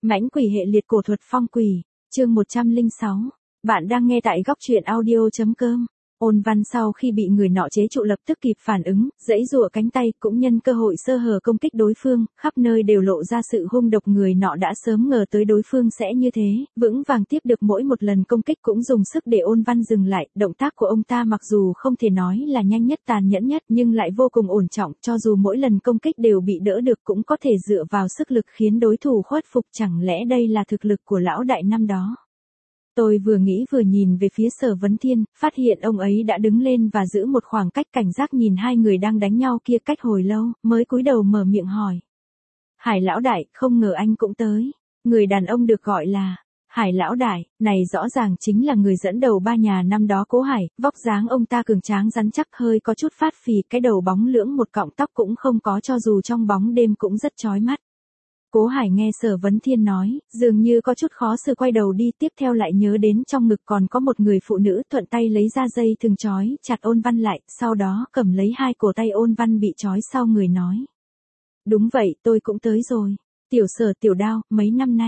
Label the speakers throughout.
Speaker 1: Mãnh quỷ hệ liệt cổ thuật phong quỷ, chương 106. Bạn đang nghe tại góc truyện audio.com. Ôn Văn sau khi bị người nọ chế trụ lập tức kịp phản ứng, giãy giụa cánh tay, cũng nhân cơ hội sơ hở công kích đối phương, khắp nơi đều lộ ra sự hung độc. Người nọ đã sớm ngờ tới đối phương sẽ như thế, vững vàng tiếp được mỗi một lần công kích, cũng dùng sức để Ôn Văn dừng lại. Động tác của ông ta mặc dù không thể nói là nhanh nhất tàn nhẫn nhất, nhưng lại vô cùng ổn trọng, cho dù mỗi lần công kích đều bị đỡ được cũng có thể dựa vào sức lực khiến đối thủ khuất phục. Chẳng lẽ đây là thực lực của lão đại năm đó? Tôi vừa nghĩ vừa nhìn về phía Sở Vấn Thiên, phát hiện ông ấy đã đứng lên và giữ một khoảng cách cảnh giác nhìn hai người đang đánh nhau kia cách hồi lâu, mới cúi đầu mở miệng hỏi. Hải lão đại, không ngờ anh cũng tới. Người đàn ông được gọi là Hải lão đại, này rõ ràng chính là người dẫn đầu ba nhà năm đó Cố Hải. Vóc dáng ông ta cường tráng rắn chắc, hơi có chút phát phì, cái đầu bóng lưỡng, một cọng tóc cũng không có, cho dù trong bóng đêm cũng rất chói mắt. Cố Hải nghe Sở Vấn Thiên nói, dường như có chút khó xử, quay đầu đi, tiếp theo lại nhớ đến trong ngực còn có một người phụ nữ, thuận tay lấy ra dây thừng trói chặt Ôn Văn lại, sau đó cầm lấy hai cổ tay Ôn Văn bị trói sau người nói. Đúng vậy, tôi cũng tới rồi. Tiểu Sở, Tiểu Đao, mấy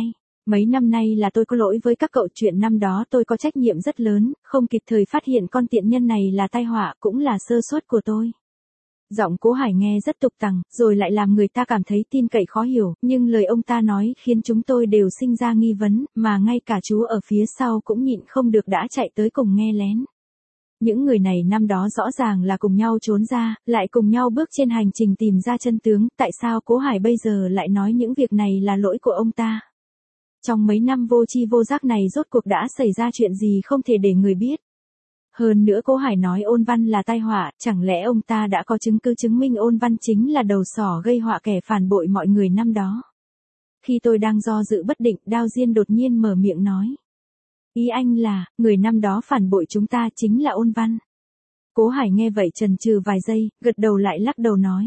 Speaker 1: năm nay là tôi có lỗi với các cậu, chuyện năm đó tôi có trách nhiệm rất lớn, không kịp thời phát hiện con tiện nhân này là tai họa, cũng là sơ suất của tôi. Giọng Cố Hải nghe rất tục tằng, rồi lại làm người ta cảm thấy tin cậy khó hiểu, nhưng lời ông ta nói khiến chúng tôi đều sinh ra nghi vấn, mà ngay cả chú ở phía sau cũng nhịn không được đã chạy tới cùng nghe lén. Những người này năm đó rõ ràng là cùng nhau trốn ra, lại cùng nhau bước trên hành trình tìm ra chân tướng, tại sao Cố Hải bây giờ lại nói những việc này là lỗi của ông ta? Trong mấy năm vô tri vô giác này rốt cuộc đã xảy ra chuyện gì không thể để người biết. Hơn nữa Cố Hải nói Ôn Văn là tai họa, chẳng lẽ ông ta đã có chứng cứ chứng minh Ôn Văn chính là đầu sỏ gây họa, kẻ phản bội mọi người năm đó? Khi tôi đang do dự bất định, Đao Diên đột nhiên mở miệng nói. Ý anh là, người năm đó phản bội chúng ta chính là Ôn Văn. Cố Hải nghe vậy chần chừ vài giây, gật đầu lại lắc đầu nói.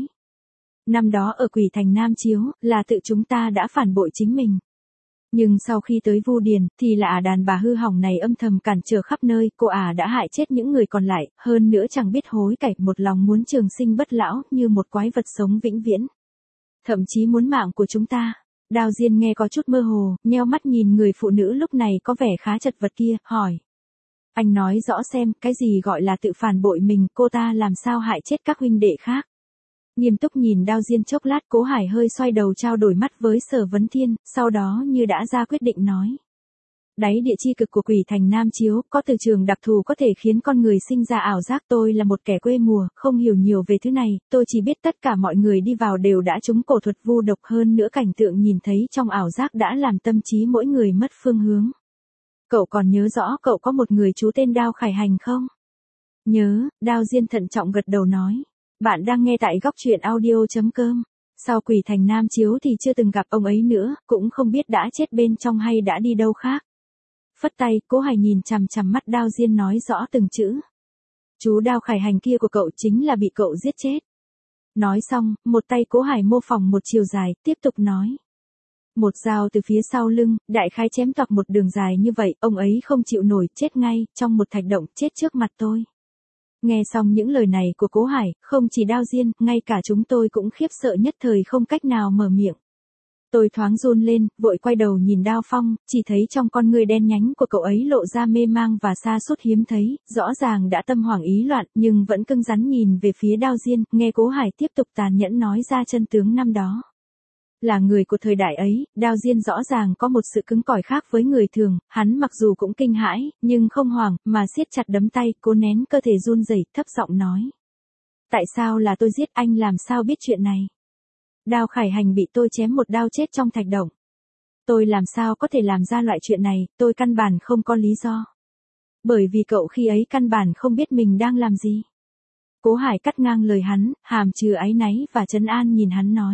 Speaker 1: Năm đó ở Quỷ Thành Nam Chiếu, là tự chúng ta đã phản bội chính mình. Nhưng sau khi tới Vu Điền, thì là đàn bà hư hỏng này âm thầm cản trở khắp nơi, cô đã hại chết những người còn lại, hơn nữa chẳng biết hối cải, một lòng muốn trường sinh bất lão, như một quái vật sống vĩnh viễn. Thậm chí muốn mạng của chúng ta. Đao Diên nghe có chút mơ hồ, nheo mắt nhìn người phụ nữ lúc này có vẻ khá chật vật kia, hỏi. Anh nói rõ xem, cái gì gọi là tự phản bội mình, cô ta làm sao hại chết các huynh đệ khác? Nghiêm túc nhìn Đao Diên chốc lát, Cố Hải hơi xoay đầu trao đổi mắt với Sở Vấn Thiên, sau đó như đã ra quyết định nói. Đáy địa chi cực của Quỷ Thành Nam Chiếu, có từ trường đặc thù có thể khiến con người sinh ra ảo giác. Tôi là một kẻ quê mùa, không hiểu nhiều về thứ này, tôi chỉ biết tất cả mọi người đi vào đều đã trúng cổ thuật vu độc, hơn nữa cảnh tượng nhìn thấy trong ảo giác đã làm tâm trí mỗi người mất phương hướng. Cậu còn nhớ rõ cậu có một người chú tên Đao Khải Hành không? Nhớ, Đao Diên thận trọng gật đầu nói. Bạn đang nghe tại góc truyện audio.com. Sau Quỷ Thành Nam Chiếu thì chưa từng gặp ông ấy nữa, cũng không biết đã chết bên trong hay đã đi đâu khác. Phất tay, Cố Hải nhìn chằm chằm mắt Đao Diên nói rõ từng chữ. Chú Đao Khải Hành kia của cậu chính là bị cậu giết chết. Nói xong, một tay Cố Hải mô phỏng một chiều dài, tiếp tục nói. Một dao từ phía sau lưng, đại khái chém toạc một đường dài như vậy, ông ấy không chịu nổi, chết ngay, trong một thạch động, chết trước mặt tôi. Nghe xong những lời này của Cố Hải, không chỉ Đao Diên, ngay cả chúng tôi cũng khiếp sợ nhất thời không cách nào mở miệng. Tôi thoáng run lên, vội quay đầu nhìn Đao Phong, chỉ thấy trong con ngươi đen nhánh của cậu ấy lộ ra mê mang và sa sút hiếm thấy, rõ ràng đã tâm hoảng ý loạn, nhưng vẫn cứng rắn nhìn về phía Đao Diên, nghe Cố Hải tiếp tục tàn nhẫn nói ra chân tướng năm đó. Là người của thời đại ấy, Đao Diên rõ ràng có một sự cứng cỏi khác với người thường, hắn mặc dù cũng kinh hãi, nhưng không hoảng, mà siết chặt đấm tay, cố nén cơ thể run rẩy, thấp giọng nói. Tại sao là tôi giết anh, làm sao biết chuyện này? Đao Khải Hành bị tôi chém một đao chết trong thạch động. Tôi làm sao có thể làm ra loại chuyện này, tôi căn bản không có lý do. Bởi vì cậu khi ấy căn bản không biết mình đang làm gì. Cố Hải cắt ngang lời hắn, hàm chứa áy náy và trấn an nhìn hắn nói.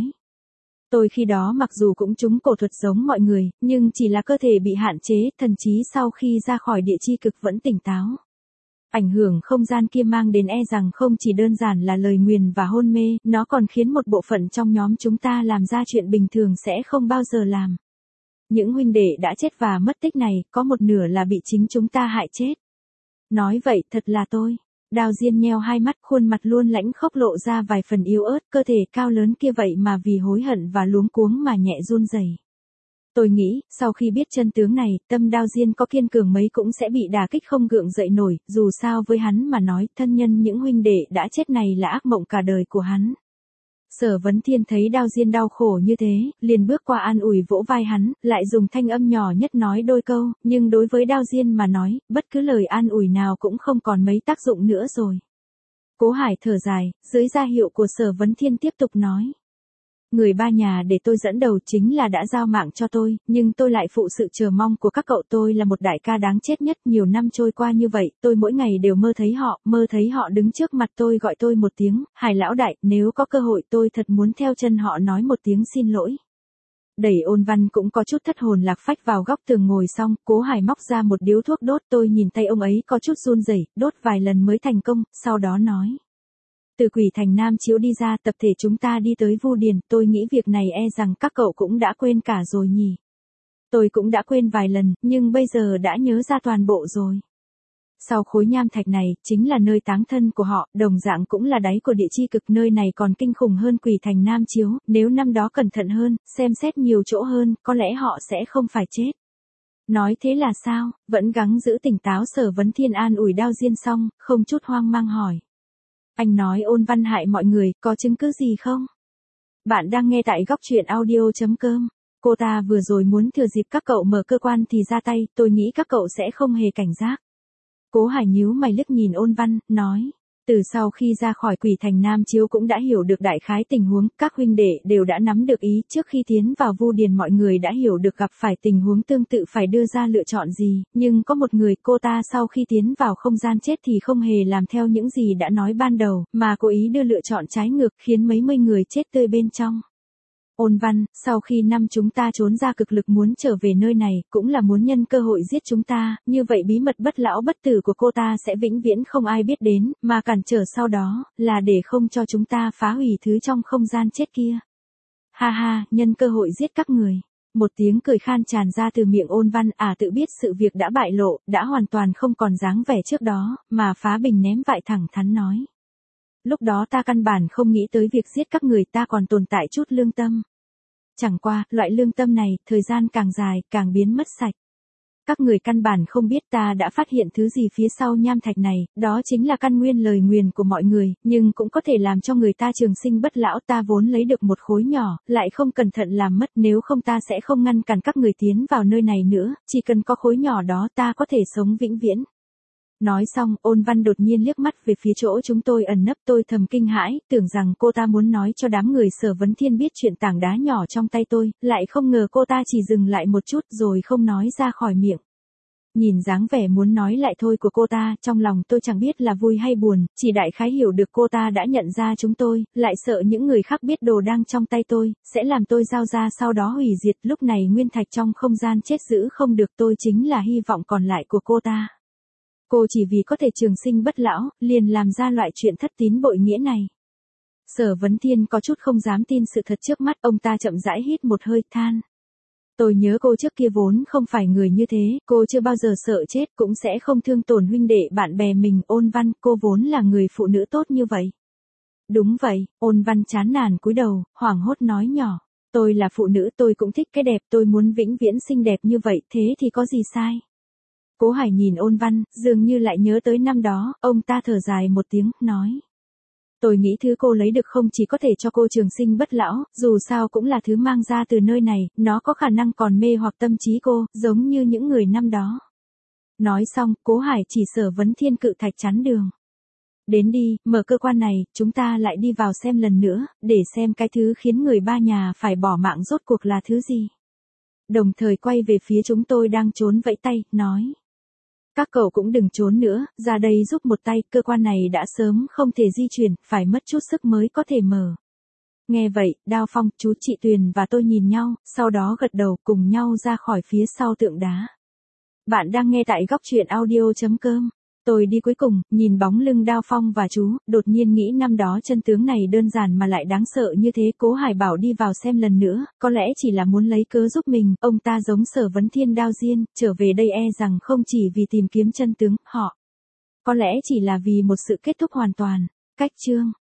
Speaker 1: Tôi khi đó mặc dù cũng trúng cổ thuật giống mọi người, nhưng chỉ là cơ thể bị hạn chế, thần trí sau khi ra khỏi địa chi cực vẫn tỉnh táo. Ảnh hưởng không gian kia mang đến rằng không chỉ đơn giản là lời nguyền và hôn mê, nó còn khiến một bộ phận trong nhóm chúng ta làm ra chuyện bình thường sẽ không bao giờ làm. Những huynh đệ đã chết và mất tích này, có một nửa là bị chính chúng ta hại chết. Nói vậy thật là tôi. Đao Diên nheo hai mắt, khuôn mặt luôn lãnh khốc lộ ra vài phần yếu ớt, cơ thể cao lớn kia vậy mà vì hối hận và luống cuống mà nhẹ run rẩy. Tôi nghĩ, sau khi biết chân tướng này, tâm Đao Diên có kiên cường mấy cũng sẽ bị đả kích không gượng dậy nổi, dù sao với hắn mà nói, thân nhân những huynh đệ đã chết này là ác mộng cả đời của hắn. Sở Vấn Thiên thấy Đao Diên đau khổ như thế, liền bước qua an ủi vỗ vai hắn, lại dùng thanh âm nhỏ nhất nói đôi câu, nhưng đối với Đao Diên mà nói, bất cứ lời an ủi nào cũng không còn mấy tác dụng nữa rồi. Cố Hải thở dài, dưới ra hiệu của Sở Vấn Thiên tiếp tục nói. Người ba nhà để tôi dẫn đầu chính là đã giao mạng cho tôi, nhưng tôi lại phụ sự chờ mong của các cậu. Tôi là một đại ca đáng chết nhất. Nhiều năm trôi qua như vậy, tôi mỗi ngày đều mơ thấy họ đứng trước mặt tôi gọi tôi một tiếng, Hải lão đại, nếu có cơ hội tôi thật muốn theo chân họ nói một tiếng xin lỗi. Đẩy Ôn Văn cũng có chút thất hồn lạc phách vào góc tường ngồi xong, Cố Hải móc ra một điếu thuốc đốt, tôi nhìn tay ông ấy có chút run rẩy, đốt vài lần mới thành công, sau đó nói. Từ Quỷ Thành Nam Chiếu đi ra, tập thể chúng ta đi tới Vu Điền, tôi nghĩ việc này e rằng các cậu cũng đã quên cả rồi nhỉ. Tôi cũng đã quên vài lần, nhưng bây giờ đã nhớ ra toàn bộ rồi. Sau khối nham thạch này, chính là nơi táng thân của họ, đồng dạng cũng là đáy của địa chi cực, nơi này còn kinh khủng hơn Quỷ Thành Nam Chiếu, nếu năm đó cẩn thận hơn, xem xét nhiều chỗ hơn, có lẽ họ sẽ không phải chết. Nói thế là sao, vẫn gắng giữ tỉnh táo. Sở Vấn Thiên an ủi Đao Diên xong, không chút hoang mang hỏi. Anh nói Ôn Văn hại mọi người, có chứng cứ gì không? Bạn đang nghe tại góc truyện audio.com. Cô ta vừa rồi muốn thừa dịp các cậu mở cơ quan thì ra tay, tôi nghĩ các cậu sẽ không hề cảnh giác. Cố Hải nhíu mày liếc nhìn Ôn Văn, nói. Từ sau khi ra khỏi Quỷ Thành Nam Chiếu cũng đã hiểu được đại khái tình huống, các huynh đệ đều đã nắm được ý. Trước khi tiến vào Vu Điền mọi người đã hiểu được gặp phải tình huống tương tự phải đưa ra lựa chọn gì, nhưng có một người, cô ta sau khi tiến vào không gian chết thì không hề làm theo những gì đã nói ban đầu, mà cố ý đưa lựa chọn trái ngược khiến mấy mươi người chết tươi bên trong. Ôn Văn, sau khi năm chúng ta trốn ra cực lực muốn trở về nơi này, cũng là muốn nhân cơ hội giết chúng ta, như vậy bí mật bất lão bất tử của cô ta sẽ vĩnh viễn không ai biết đến, mà cản trở sau đó, là để không cho chúng ta phá hủy thứ trong không gian chết kia. Ha ha, nhân cơ hội giết các người. Một tiếng cười khan tràn ra từ miệng Ôn Văn, tự biết sự việc đã bại lộ, đã hoàn toàn không còn dáng vẻ trước đó, mà phá bình ném vại thẳng thắn nói. Lúc đó ta căn bản không nghĩ tới việc giết các người, ta còn tồn tại chút lương tâm. Chẳng qua, loại lương tâm này, thời gian càng dài, càng biến mất sạch. Các người căn bản không biết ta đã phát hiện thứ gì phía sau nham thạch này, đó chính là căn nguyên lời nguyền của mọi người, nhưng cũng có thể làm cho người ta trường sinh bất lão. Ta vốn lấy được một khối nhỏ, lại không cẩn thận làm mất, nếu không ta sẽ không ngăn cản các người tiến vào nơi này nữa, chỉ cần có khối nhỏ đó ta có thể sống vĩnh viễn. Nói xong, Ôn Văn đột nhiên liếc mắt về phía chỗ chúng tôi ẩn nấp, tôi thầm kinh hãi, tưởng rằng cô ta muốn nói cho đám người Sở Vấn Thiên biết chuyện tảng đá nhỏ trong tay tôi, lại không ngờ cô ta chỉ dừng lại một chút rồi không nói ra khỏi miệng. Nhìn dáng vẻ muốn nói lại thôi của cô ta, trong lòng tôi chẳng biết là vui hay buồn, chỉ đại khái hiểu được cô ta đã nhận ra chúng tôi, lại sợ những người khác biết đồ đang trong tay tôi, sẽ làm tôi giao ra sau đó hủy diệt. Lúc này nguyên thạch trong không gian chết giữ không được, tôi chính là hy vọng còn lại của cô ta. Cô chỉ vì có thể trường sinh bất lão, liền làm ra loại chuyện thất tín bội nghĩa này. Sở Vấn Thiên có chút không dám tin sự thật trước mắt, ông ta chậm rãi hít một hơi than. Tôi nhớ cô trước kia vốn không phải người như thế, cô chưa bao giờ sợ chết, cũng sẽ không thương tổn huynh đệ bạn bè mình. Ôn Văn, cô vốn là người phụ nữ tốt như vậy. Đúng vậy, Ôn Văn chán nản cúi đầu, hoảng hốt nói nhỏ. Tôi là phụ nữ, tôi cũng thích cái đẹp, tôi muốn vĩnh viễn xinh đẹp như vậy, thế thì có gì sai? Cố Hải nhìn Ôn Văn, dường như lại nhớ tới năm đó, ông ta thở dài một tiếng, nói. Tôi nghĩ thứ cô lấy được không chỉ có thể cho cô trường sinh bất lão, dù sao cũng là thứ mang ra từ nơi này, nó có khả năng còn mê hoặc tâm trí cô, giống như những người năm đó. Nói xong, Cố Hải chỉ Sở Vấn Thiên cự thạch chắn đường. Đến đi, mở cơ quan này, chúng ta lại đi vào xem lần nữa, để xem cái thứ khiến người ba nhà phải bỏ mạng rốt cuộc là thứ gì. Đồng thời quay về phía chúng tôi đang trốn vẫy tay, nói. Các cậu cũng đừng trốn nữa, ra đây giúp một tay, cơ quan này đã sớm không thể di chuyển, phải mất chút sức mới có thể mở. Nghe vậy, Đao Phong, chú chị Tuyền và tôi nhìn nhau, sau đó gật đầu cùng nhau ra khỏi phía sau tượng đá. Bạn đang nghe tại góc truyện audio.com. Tôi đi cuối cùng, nhìn bóng lưng Đao Phong và chú, đột nhiên nghĩ năm đó chân tướng này đơn giản mà lại đáng sợ như thế. Cố Hải bảo đi vào xem lần nữa, có lẽ chỉ là muốn lấy cớ giúp mình, ông ta giống Sở Vấn Thiên Đao Diên, trở về đây e rằng không chỉ vì tìm kiếm chân tướng, họ. Có lẽ chỉ là vì một sự kết thúc hoàn toàn. Cách chương.